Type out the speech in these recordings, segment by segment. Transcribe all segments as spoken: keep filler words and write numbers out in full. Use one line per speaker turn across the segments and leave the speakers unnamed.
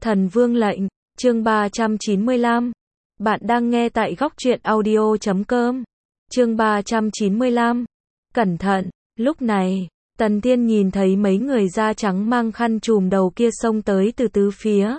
Thần Vương lệnh, chương ba trăm chín mươi lăm. Bạn đang nghe tại góc truyện audio chấm com. Chương ba trăm chín mươi lăm. Cẩn thận, lúc này, Tần Thiên nhìn thấy mấy người da trắng mang khăn trùm đầu kia xông tới từ tứ phía.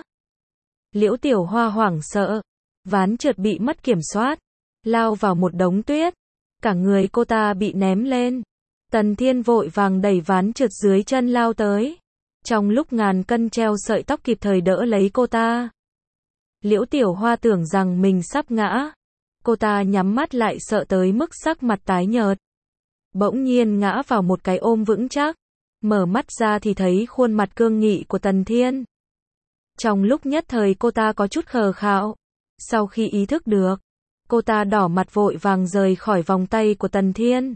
Liễu Tiểu Hoa hoảng sợ, ván trượt bị mất kiểm soát, lao vào một đống tuyết, cả người cô ta bị ném lên. Tần Thiên vội vàng đẩy ván trượt dưới chân lao tới. Trong lúc ngàn cân treo sợi tóc kịp thời đỡ lấy cô ta. Liễu Tiểu Hoa tưởng rằng mình sắp ngã. Cô ta nhắm mắt lại sợ tới mức sắc mặt tái nhợt. Bỗng nhiên ngã vào một cái ôm vững chắc. Mở mắt ra thì thấy khuôn mặt cương nghị của Tần Thiên. Trong lúc nhất thời cô ta có chút khờ khạo. Sau khi ý thức được, cô ta đỏ mặt vội vàng rời khỏi vòng tay của Tần Thiên.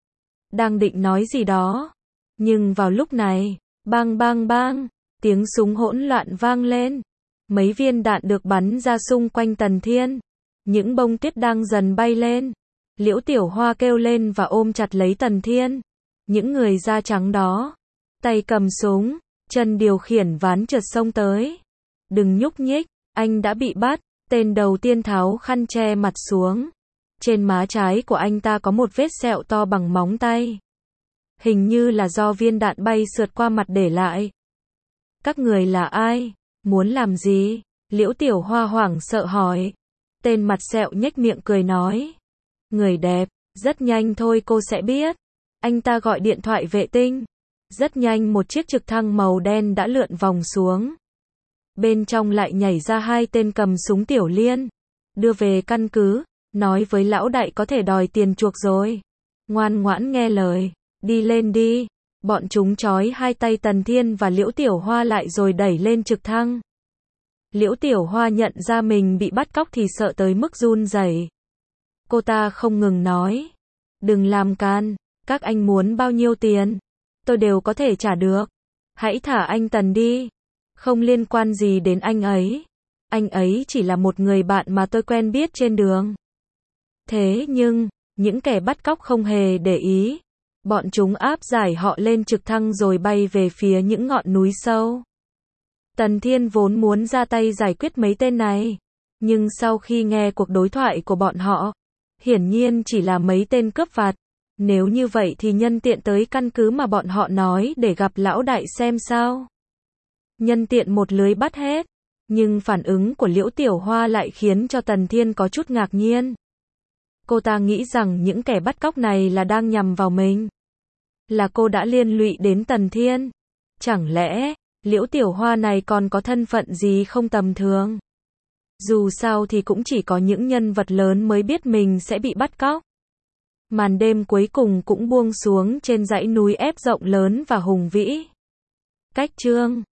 Đang định nói gì đó. Nhưng vào lúc này, bang bang bang, tiếng súng hỗn loạn vang lên. Mấy viên đạn được bắn ra xung quanh Tần Thiên. Những bông tuyết đang dần bay lên. Liễu Tiểu Hoa kêu lên và ôm chặt lấy Tần Thiên. Những người da trắng đó, tay cầm súng, chân điều khiển ván trượt xông tới. Đừng nhúc nhích, anh đã bị bắt. Tên đầu tiên tháo khăn che mặt xuống. Trên má trái của anh ta có một vết sẹo to bằng móng tay. Hình như là do viên đạn bay sượt qua mặt để lại. Các người là ai? Muốn làm gì? Liễu Tiểu Hoa hoảng sợ hỏi. Tên mặt sẹo nhếch miệng cười nói. Người đẹp, rất nhanh thôi cô sẽ biết. Anh ta gọi điện thoại vệ tinh. Rất nhanh một chiếc trực thăng màu đen đã lượn vòng xuống. Bên trong lại nhảy ra hai tên cầm súng tiểu liên. Đưa về căn cứ, nói với lão đại có thể đòi tiền chuộc rồi. Ngoan ngoãn nghe lời, đi lên đi. Bọn chúng trói hai tay Tần Thiên và Liễu Tiểu Hoa lại rồi đẩy lên trực thăng. Liễu Tiểu Hoa nhận ra mình bị bắt cóc thì sợ tới mức run rẩy. Cô ta không ngừng nói. Đừng làm can, các anh muốn bao nhiêu tiền, tôi đều có thể trả được. Hãy thả anh Tần đi. Không liên quan gì đến anh ấy. Anh ấy chỉ là một người bạn mà tôi quen biết trên đường. Thế nhưng, những kẻ bắt cóc không hề để ý. Bọn chúng áp giải họ lên trực thăng rồi bay về phía những ngọn núi sâu. Tần Thiên vốn muốn ra tay giải quyết mấy tên này. Nhưng sau khi nghe cuộc đối thoại của bọn họ, hiển nhiên chỉ là mấy tên cướp vặt. Nếu như vậy thì nhân tiện tới căn cứ mà bọn họ nói để gặp lão đại xem sao. Nhân tiện một lưới bắt hết. Nhưng phản ứng của Liễu Tiểu Hoa lại khiến cho Tần Thiên có chút ngạc nhiên. Cô ta nghĩ rằng những kẻ bắt cóc này là đang nhằm vào mình. Là cô đã liên lụy đến Tần Thiên. Chẳng lẽ, Liễu Tiểu Hoa này còn có thân phận gì không tầm thường? Dù sao thì cũng chỉ có những nhân vật lớn mới biết mình sẽ bị bắt cóc. Màn đêm cuối cùng cũng buông xuống trên dãy núi ép rộng lớn và hùng vĩ. Cách chương